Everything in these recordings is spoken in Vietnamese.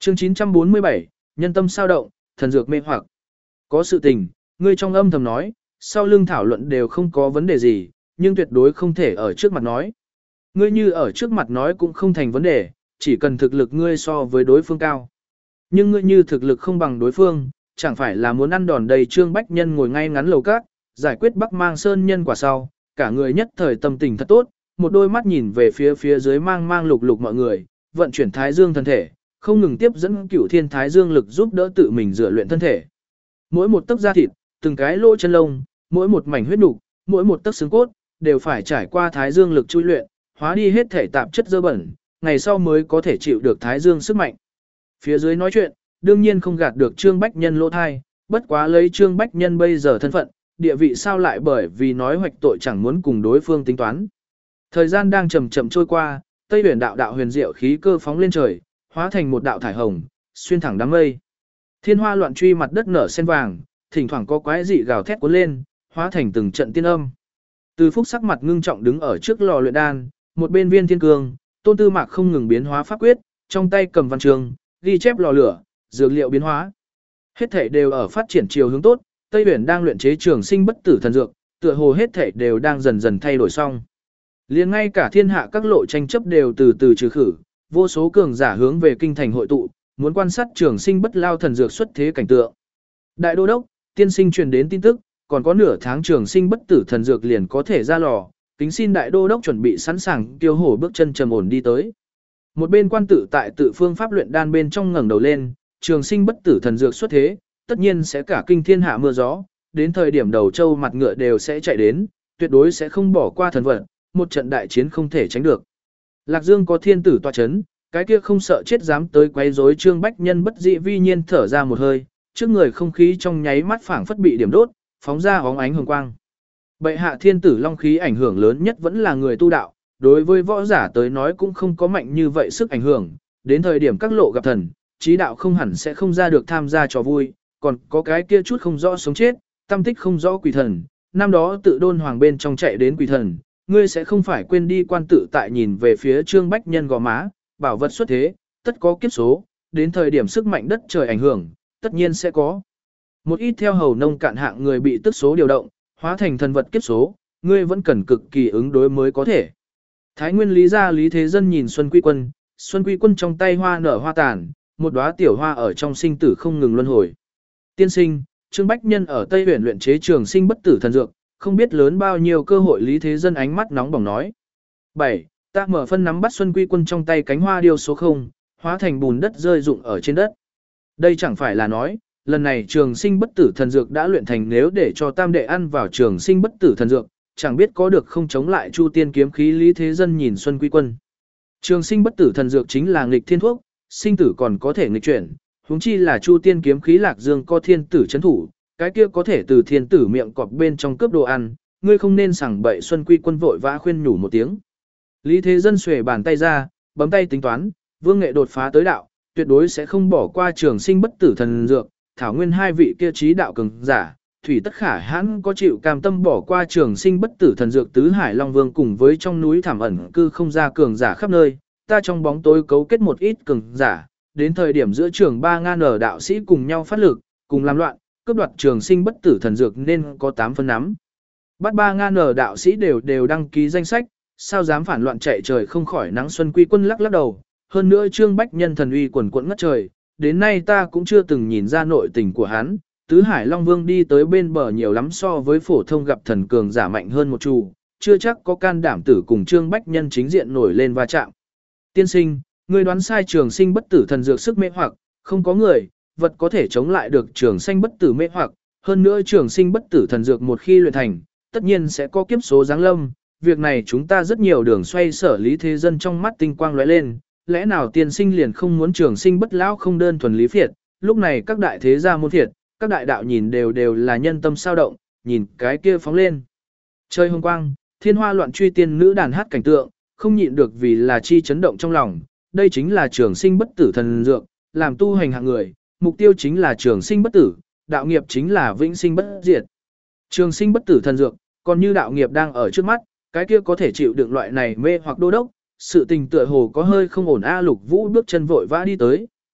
Chương 947, nhân tâm sao động, thần dược mê hoặc. Có sự tình, ngươi trong âm thầm nói, sau lưng thảo luận đều không có vấn đề gì, nhưng tuyệt đối không thể ở trước mặt nói. Ngươi như ở trước mặt nói cũng không thành vấn đề, chỉ cần thực lực ngươi so với đối phương cao. Nhưng ngươi như thực lực không bằng đối phương, chẳng phải là muốn ăn đòn đầy Trương Bách Nhân ngồi ngay ngắn lầu cát, giải quyết Bắc Mang Sơn nhân quả sau, cả người nhất thời tâm tình thật tốt, một đôi mắt nhìn về phía dưới mang lục lục mọi người, vận chuyển Thái Dương thân thể, không ngừng tiếp dẫn Cửu Thiên Thái Dương lực giúp đỡ tự mình rửa luyện thân thể. Mỗi một tấc da thịt, từng cái lỗ chân lông, mỗi một mảnh huyết nục, mỗi một tấc xương cốt, đều phải trải qua Thái Dương lực chui luyện, hóa đi hết thể tạp chất dơ bẩn, ngày sau mới có thể chịu được Thái Dương sức mạnh. Phía dưới nói chuyện, đương nhiên không gạt được Trương Bách Nhân lỗ thai, bất quá lấy Trương Bách Nhân bây giờ thân phận, địa vị sao lại bởi vì nói hoạch tội chẳng muốn cùng đối phương tính toán. Thời gian đang chậm chậm trôi qua, Tây Huyền đạo huyền diệu khí cơ phóng lên trời, hóa thành một đạo thải hồng, xuyên thẳng đám mây. Thiên hoa loạn truy mặt đất nở sen vàng, thỉnh thoảng có quái dị gào thét cuốn lên, hóa thành từng trận tiên âm. Từ Phúc sắc mặt ngưng trọng đứng ở trước lò luyện đan, một bên Viên Thiên Cương, Tôn Tư Mạc không ngừng biến hóa pháp quyết, trong tay cầm văn chương, ghi chép lò lửa, dược liệu biến hóa. Hết thảy đều ở phát triển chiều hướng tốt, Tây Huyền đang luyện chế trường sinh bất tử thần dược, tựa hồ hết thảy đều đang dần dần thay đổi xong. Liền ngay cả thiên hạ các lộ tranh chấp đều từ từ trừ khử, vô số cường giả hướng về kinh thành hội tụ, muốn quan sát trường sinh bất lao thần dược xuất thế cảnh tượng. Đại đô đốc, tiên sinh truyền đến tin tức, còn có nửa tháng trường sinh bất tử thần dược liền có thể ra lò, kính xin đại đô đốc chuẩn bị sẵn sàng tiêu hổ bước chân trầm ổn đi tới. Một bên quan tử tại tự phương pháp luyện đan bên trong ngẩng đầu lên, trường sinh bất tử thần dược xuất thế, tất nhiên sẽ cả kinh thiên hạ mưa gió, đến thời điểm đầu châu mặt ngựa đều sẽ chạy đến, tuyệt đối sẽ không bỏ qua thần vật, một trận đại chiến không thể tránh được. Lạc Dương có thiên tử tọa chấn, cái kia không sợ chết dám tới quấy rối Trương Bách Nhân bất dị vi nhiên thở ra một hơi, trước người không khí trong nháy mắt phảng phất bị điểm đốt, phóng ra óng ánh hồng quang. Bệ hạ thiên tử long khí ảnh hưởng lớn nhất vẫn là người tu đạo, đối với võ giả tới nói cũng không có mạnh như vậy sức ảnh hưởng, đến thời điểm các lộ gặp thần, trí đạo không hẳn sẽ không ra được tham gia trò vui, còn có cái kia chút không rõ sống chết, tâm tích không rõ quỷ thần, năm đó tự đôn hoàng bên trong chạy đến quỷ thần, ngươi sẽ không phải quên đi quan tự tại nhìn về phía Trương Bách Nhân gò má, bảo vật xuất thế, tất có kiếp số, đến thời điểm sức mạnh đất trời ảnh hưởng, tất nhiên sẽ có. Một ít theo hầu nông cạn hạng người bị tức số điều động, hóa thành thần vật kiếp số, ngươi vẫn cần cực kỳ ứng đối mới có thể. Thái Nguyên Lý gia Lý Thế Dân nhìn Xuân Quy Quân trong tay hoa nở hoa tàn, một đóa tiểu hoa ở trong sinh tử không ngừng luân hồi. Tiên sinh, Trương Bách Nhân ở Tây Huyền luyện chế trường sinh bất tử thần dược, không biết lớn bao nhiêu cơ hội. Lý Thế Dân ánh mắt nóng bỏng nói. 7. Ta mở phân nắm bắt Xuân Quy Quân trong tay cánh hoa điêu số 0, hóa thành bùn đất rơi rụng ở trên đất. Đây chẳng phải là nói, lần này trường sinh bất tử thần dược đã luyện thành, nếu để cho tam đệ ăn vào trường sinh bất tử thần dược, chẳng biết có được không chống lại Chu Tiên kiếm khí. Lý Thế Dân nhìn Xuân Quy Quân. Trường sinh bất tử thần dược chính là nghịch thiên thuốc, sinh tử còn có thể nghịch chuyển, huống chi là Chu Tiên kiếm khí Lạc Dương có thiên tử chấn thủ, cái kia có thể từ thiên tử miệng cọp bên trong cướp đồ ăn, ngươi không nên sảng bậy. Xuân Quy Quân vội vã khuyên nhủ một tiếng. Lý Thế Dân xuề bàn tay ra, bấm tay tính toán, Vương Nghệ đột phá tới đạo, tuyệt đối sẽ không bỏ qua trường sinh bất tử thần dược, thảo nguyên hai vị kia trí đạo cường giả, thủy tất khả hãn có chịu cam tâm bỏ qua trường sinh bất tử thần dược. Tứ Hải Long Vương cùng với trong núi thảm ẩn cư không ra cường giả khắp nơi, ta trong bóng tối cấu kết một ít cường giả, đến thời điểm giữa trường 3.000 đạo sĩ cùng nhau phát lực, cùng làm loạn, cướp đoạt trường sinh bất tử thần dược nên có 8 phân nắm. Bắt 3.000 đạo sĩ đều đăng ký danh sách, sao dám phản loạn chạy trời không khỏi nắng. Xuân Quy Quân lắc đầu, hơn nữa Trương Bách Nhân thần uy quần quẫn ngất trời, đến nay ta cũng chưa từng nhìn ra nội tình của hắn. Tứ Hải Long Vương đi tới bên bờ nhiều lắm so với phổ thông gặp thần cường giả mạnh hơn một chút, chưa chắc có can đảm tử cùng Trương Bách Nhân chính diện nổi lên va chạm. Tiên sinh, ngươi đoán sai trường sinh bất tử thần dược sức mê hoặc, không có người, vật có thể chống lại được trường sinh bất tử mê hoặc, hơn nữa trường sinh bất tử thần dược một khi luyện thành, tất nhiên sẽ có kiếp số giáng lâm, việc này chúng ta rất nhiều đường xoay sở. Lý Thế Dân trong mắt tinh quang lóe lên, lẽ nào tiên sinh liền không muốn trường sinh bất lão không đơn thuần lý phiệt, lúc này các đại thế gia môn thiệt, các đại đạo nhìn đều là nhân tâm sao động, nhìn cái kia phóng lên. Trời hồng quang, thiên hoa loạn truy tiên nữ đàn hát cảnh tượng, không nhịn được vì là chi chấn động trong lòng, đây chính là trường sinh bất tử thần dược, làm tu hành hạng người, mục tiêu chính là trường sinh bất tử, đạo nghiệp chính là vĩnh sinh bất diệt. Trường sinh bất tử thần dược, còn như đạo nghiệp đang ở trước mắt, cái kia có thể chịu đựng loại này mê hoặc đô đốc, sự tình tựa hồ có hơi không ổn. Lục Vũ bước chân vội vã đi tới,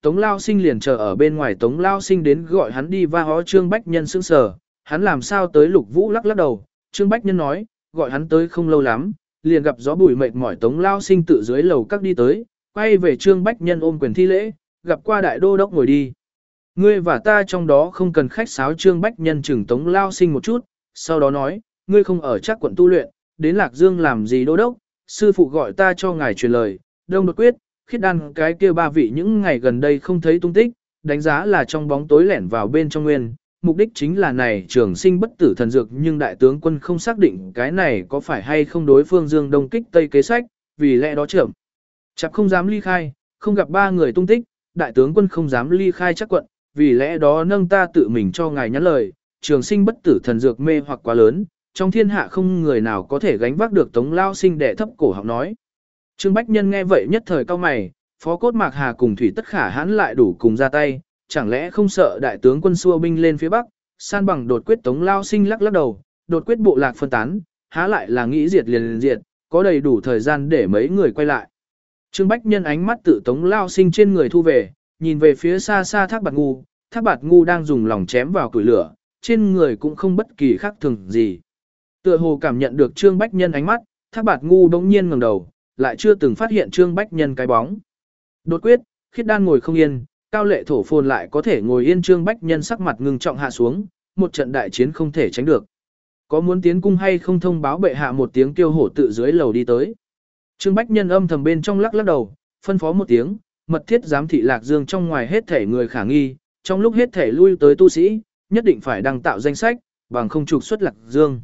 Tống Lao Sinh liền chờ ở bên ngoài, Tống Lao Sinh đến gọi hắn đi va hó. Trương Bách Nhân sững sờ, hắn làm sao tới. Lục Vũ lắc lắc đầu, Trương Bách Nhân nói, gọi hắn tới không lâu lắm, liền gặp gió bụi mệt mỏi. Tống Lao Sinh tự dưới lầu các đi tới, quay về Trương Bách Nhân ôm quyền thi lễ, gặp qua đại đô đốc ngồi đi. Ngươi và ta trong đó không cần khách sáo. Trương Bách Nhân chừng Tống Lao Sinh một chút, sau đó nói, ngươi không ở chắc quận tu luyện, đến Lạc Dương làm gì đô đốc, sư phụ gọi ta cho ngài truyền lời, Đông Đột Quyết, Khiết Đan cái kia ba vị những ngày gần đây không thấy tung tích, đánh giá là trong bóng tối lẻn vào bên trong nguyên, mục đích chính là này trường sinh bất tử thần dược, nhưng đại tướng quân không xác định cái này có phải hay không đối phương Dương Đông kích Tây kế sách, vì lẽ đó chậm chạp không dám ly khai, không gặp ba người tung tích, đại tướng quân không dám ly khai chắc quận, vì lẽ đó nâng ta tự mình cho ngài nhắn lời, trường sinh bất tử thần dược mê hoặc quá lớn, trong thiên hạ không người nào có thể gánh vác được. Tống Lao Sinh đệ thấp cổ họng nói. Trương Bách Nhân nghe vậy nhất thời cao mày, Phó Cốt Mạc Hà cùng Thủy Tất Khả hãn lại đủ cùng ra tay, chẳng lẽ không sợ đại tướng quân xua binh lên phía bắc, san bằng Đột Quyết. Tống Lao Sinh lắc lắc đầu, Đột Quyết bộ lạc phân tán, há lại là nghĩ diệt liền diệt, có đầy đủ thời gian để mấy người quay lại. Trương Bách Nhân ánh mắt tự Tống Lao Sinh trên người thu về, nhìn về phía xa xa Thác Bạt Ngu, Thác Bạt Ngu đang dùng lòng chém vào củi lửa, trên người cũng không bất kỳ khác thường gì. Tựa hồ cảm nhận được Trương Bách Nhân ánh mắt, Thác Bạt Ngu bỗng nhiên ngẩng đầu, lại chưa từng phát hiện Trương Bách Nhân cái bóng. Đột Quyết, Khiết Đan ngồi không yên, Cao Lệ Thổ Phồn lại có thể ngồi yên. Trương Bách Nhân sắc mặt ngưng trọng hạ xuống, một trận đại chiến không thể tránh được. Có muốn tiến cung hay không thông báo bệ hạ? Một tiếng kêu hổ tự dưới lầu đi tới. Trương Bách Nhân âm thầm bên trong lắc lắc đầu, phân phó một tiếng, mật thiết giám thị Lạc Dương trong ngoài hết thể người khả nghi, trong lúc hết thể lui tới tu sĩ, nhất định phải đăng tạo danh sách, bằng không trục xuất Lạc Dương.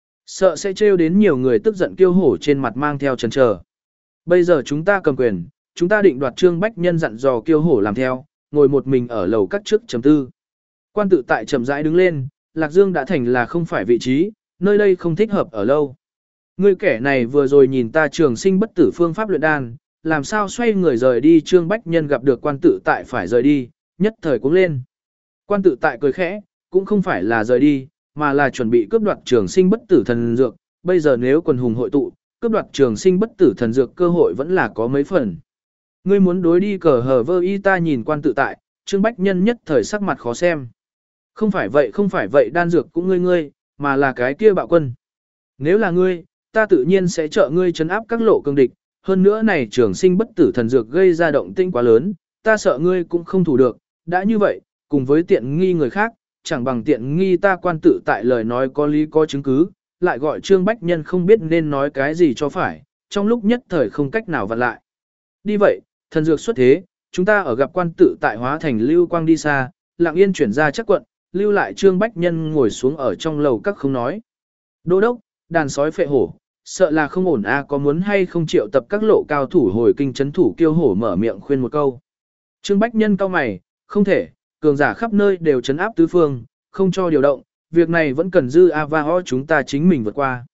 Sợ sẽ trêu đến nhiều người tức giận. Kiêu hổ trên mặt mang theo chần chờ. Bây giờ chúng ta cầm quyền, chúng ta định đoạt. Trương Bách Nhân dặn dò Kiêu hổ làm theo, ngồi một mình ở lầu các trước trầm tư. Quan Tự Tại chậm rãi đứng lên, Lạc Dương đã thành là không phải vị trí, nơi đây không thích hợp ở lâu. Ngươi kẻ này vừa rồi nhìn ta trường sinh bất tử phương pháp luyện đan, làm sao xoay người rời đi? Trương Bách Nhân gặp được Quan Tự Tại phải rời đi, nhất thời cuống lên. Quan Tự Tại cười khẽ, cũng không phải là rời đi, mà là chuẩn bị cướp đoạt trường sinh bất tử thần dược. Bây giờ nếu quần hùng hội tụ, cướp đoạt trường sinh bất tử thần dược cơ hội vẫn là có mấy phần. Ngươi muốn đối đi cờ hờ vơ y? Ta nhìn Quan Tự Tại, Trương Bách Nhân nhất thời sắc mặt khó xem. Không phải vậy, đan dược cũng ngươi, mà là cái kia Bạo Quân. Nếu là ngươi, ta tự nhiên sẽ trợ ngươi trấn áp các lộ cường địch, hơn nữa này trường sinh bất tử thần dược gây ra động tĩnh quá lớn, ta sợ ngươi cũng không thủ được, đã như vậy, cùng với tiện nghi người khác, chẳng bằng tiện nghi ta. Quan Tự Tại lời nói có lý có chứng cứ, lại gọi Trương Bách Nhân không biết nên nói cái gì cho phải, trong lúc nhất thời không cách nào vặn lại. Đi vậy, thần dược xuất thế, chúng ta ở gặp Quan Tự Tại hóa thành lưu quang đi xa, lặng yên chuyển ra chắc quận, lưu lại Trương Bách Nhân ngồi xuống ở trong lầu các không nói. Đô đốc, đàn sói phệ hổ, sợ là không ổn a, có muốn hay không triệu tập các lộ cao thủ hồi kinh trấn thủ? Kiêu hổ mở miệng khuyên một câu. Trương Bách Nhân cau mày, không thể, cường giả khắp nơi đều trấn áp tứ phương, không cho điều động, việc này vẫn cần dư a va ho chúng ta chính mình vượt qua.